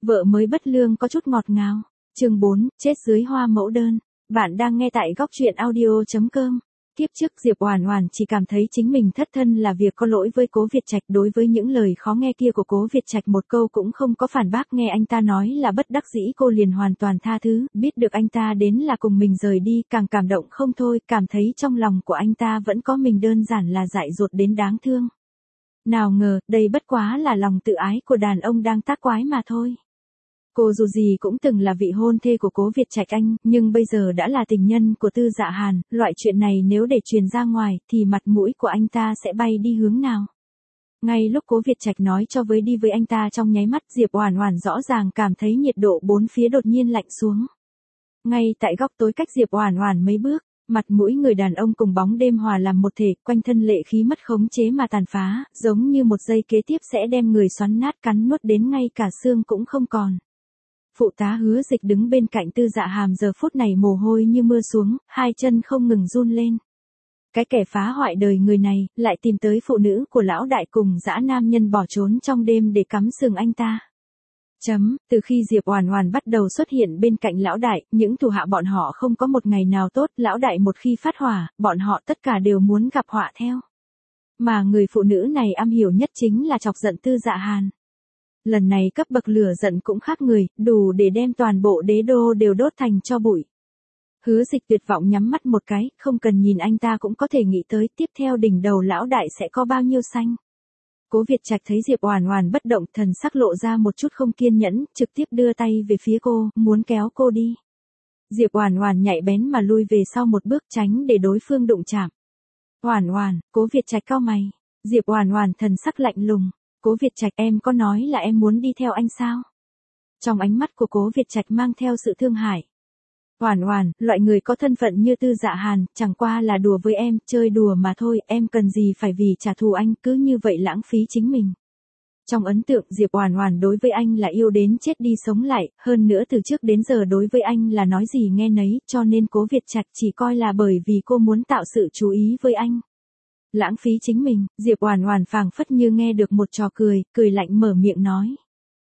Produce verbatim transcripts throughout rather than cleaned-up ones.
Vợ mới bất lương có chút ngọt ngào. Chương bốn, chết dưới hoa mẫu đơn. Bạn đang nghe tại góc truyện audio chấm com. Tiếp trước Diệp Oản Oản chỉ cảm thấy chính mình thất thân là việc có lỗi với Cố Việt Trạch, đối với những lời khó nghe kia của Cố Việt Trạch một câu cũng không có phản bác, nghe anh ta nói là bất đắc dĩ cô liền hoàn toàn tha thứ, biết được anh ta đến là cùng mình rời đi, càng cảm động không thôi, cảm thấy trong lòng của anh ta vẫn có mình đơn giản là dại dột đến đáng thương. Nào ngờ, đây bất quá là lòng tự ái của đàn ông đang tác quái mà thôi. Cô dù gì cũng từng là vị hôn thê của Cố Việt Trạch anh, nhưng bây giờ đã là tình nhân của Tư Dạ Hàn, loại chuyện này nếu để truyền ra ngoài, thì mặt mũi của anh ta sẽ bay đi hướng nào? Ngay lúc Cố Việt Trạch nói cho với đi với anh ta trong nháy mắt, Diệp Oản Oản rõ ràng cảm thấy nhiệt độ bốn phía đột nhiên lạnh xuống. Ngay tại góc tối cách Diệp Oản Oản mấy bước, mặt mũi người đàn ông cùng bóng đêm hòa làm một thể, quanh thân lệ khí mất khống chế mà tàn phá, giống như một giây kế tiếp sẽ đem người xoắn nát cắn nuốt đến ngay cả xương cũng không còn. Phụ tá Hứa Dịch đứng bên cạnh Tư Dạ Hàm giờ phút này mồ hôi như mưa xuống, hai chân không ngừng run lên. Cái kẻ phá hoại đời người này, lại tìm tới phụ nữ của lão đại cùng dã nam nhân bỏ trốn trong đêm để cắm sừng anh ta. Chấm, từ khi Diệp Oản Oản bắt đầu xuất hiện bên cạnh lão đại, những thủ hạ bọn họ không có một ngày nào tốt, lão đại một khi phát hỏa, bọn họ tất cả đều muốn gặp họa theo. Mà người phụ nữ này am hiểu nhất chính là chọc giận Tư Dạ Hàn. Lần này cấp bậc lửa giận cũng khác người, đủ để đem toàn bộ đế đô đều đốt thành tro bụi. Hứa Dịch tuyệt vọng nhắm mắt một cái, không cần nhìn anh ta cũng có thể nghĩ tới tiếp theo đỉnh đầu lão đại sẽ có bao nhiêu xanh. Cố Việt Trạch thấy Diệp Oản Oản bất động, thần sắc lộ ra một chút không kiên nhẫn, trực tiếp đưa tay về phía cô, muốn kéo cô đi. Diệp Oản Oản nhạy bén mà lui về sau một bước tránh để đối phương đụng chạm. Oản Oản, Cố Việt Trạch cau mày. Diệp Oản Oản thần sắc lạnh lùng. Cố Việt Trạch, em có nói là em muốn đi theo anh sao? Trong ánh mắt của Cố Việt Trạch mang theo sự thương hại. Oản Oản, loại người có thân phận như Tư Dạ Hàn, chẳng qua là đùa với em, chơi đùa mà thôi, em cần gì phải vì trả thù anh, cứ như vậy lãng phí chính mình. Trong ấn tượng Diệp Oản Oản đối với anh là yêu đến chết đi sống lại, hơn nữa từ trước đến giờ đối với anh là nói gì nghe nấy, cho nên Cố Việt Trạch chỉ coi là bởi vì cô muốn tạo sự chú ý với anh. Lãng phí chính mình, Diệp Oản Oản phảng phất như nghe được một trò cười, cười lạnh mở miệng nói.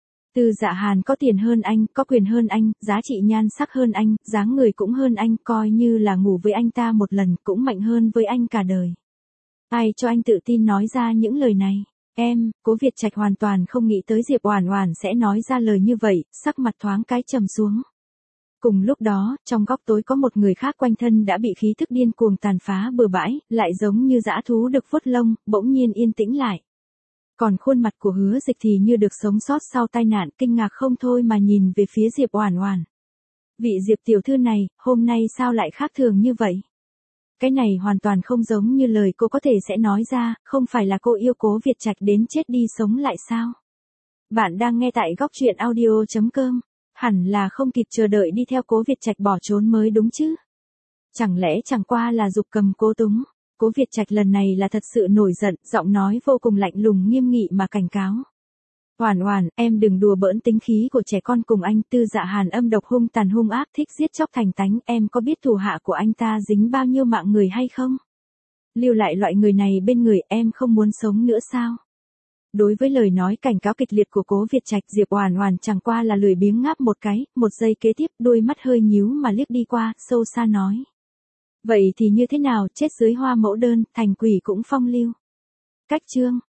Tư Dạ Hàn có tiền hơn anh, có quyền hơn anh, giá trị nhan sắc hơn anh, dáng người cũng hơn anh, coi như là ngủ với anh ta một lần cũng mạnh hơn với anh cả đời. Ai cho anh tự tin nói ra những lời này? Em, Cố Việt Trạch hoàn toàn không nghĩ tới Diệp Oản Oản sẽ nói ra lời như vậy, sắc mặt thoáng cái trầm xuống. Cùng lúc đó, trong góc tối có một người khác quanh thân đã bị khí thức điên cuồng tàn phá bừa bãi, lại giống như dã thú được vuốt lông, bỗng nhiên yên tĩnh lại. Còn khuôn mặt của Hứa Dịch thì như được sống sót sau tai nạn, kinh ngạc không thôi mà nhìn về phía Diệp Oản Oản. Vị Diệp tiểu thư này, hôm nay sao lại khác thường như vậy? Cái này hoàn toàn không giống như lời cô có thể sẽ nói ra, không phải là cô yêu Cố Việt Trạch đến chết đi sống lại sao? Bạn đang nghe tại góc truyện audio chấm com. Hẳn là không kịp chờ đợi đi theo Cố Việt Trạch bỏ trốn mới đúng chứ. Chẳng lẽ chẳng qua là dục cầm cố túng. Cố Việt Trạch lần này là thật sự nổi giận, giọng nói vô cùng lạnh lùng nghiêm nghị mà cảnh cáo. Oản Oản, em đừng đùa bỡn tính khí của trẻ con cùng anh. Tư Dạ Hàn âm độc hung tàn hung ác, thích giết chóc thành tánh, em có biết thủ hạ của anh ta dính bao nhiêu mạng người hay không? Lưu lại loại người này bên người, em không muốn sống nữa sao? Đối với lời nói cảnh cáo kịch liệt của Cố Việt Trạch, Diệp Oản Oản chẳng qua là lười biếng ngáp một cái, một giây kế tiếp, đôi mắt hơi nhíu mà liếc đi qua, sâu xa nói. Vậy thì như thế nào, chết dưới hoa mẫu đơn, thành quỷ cũng phong lưu. Cách chương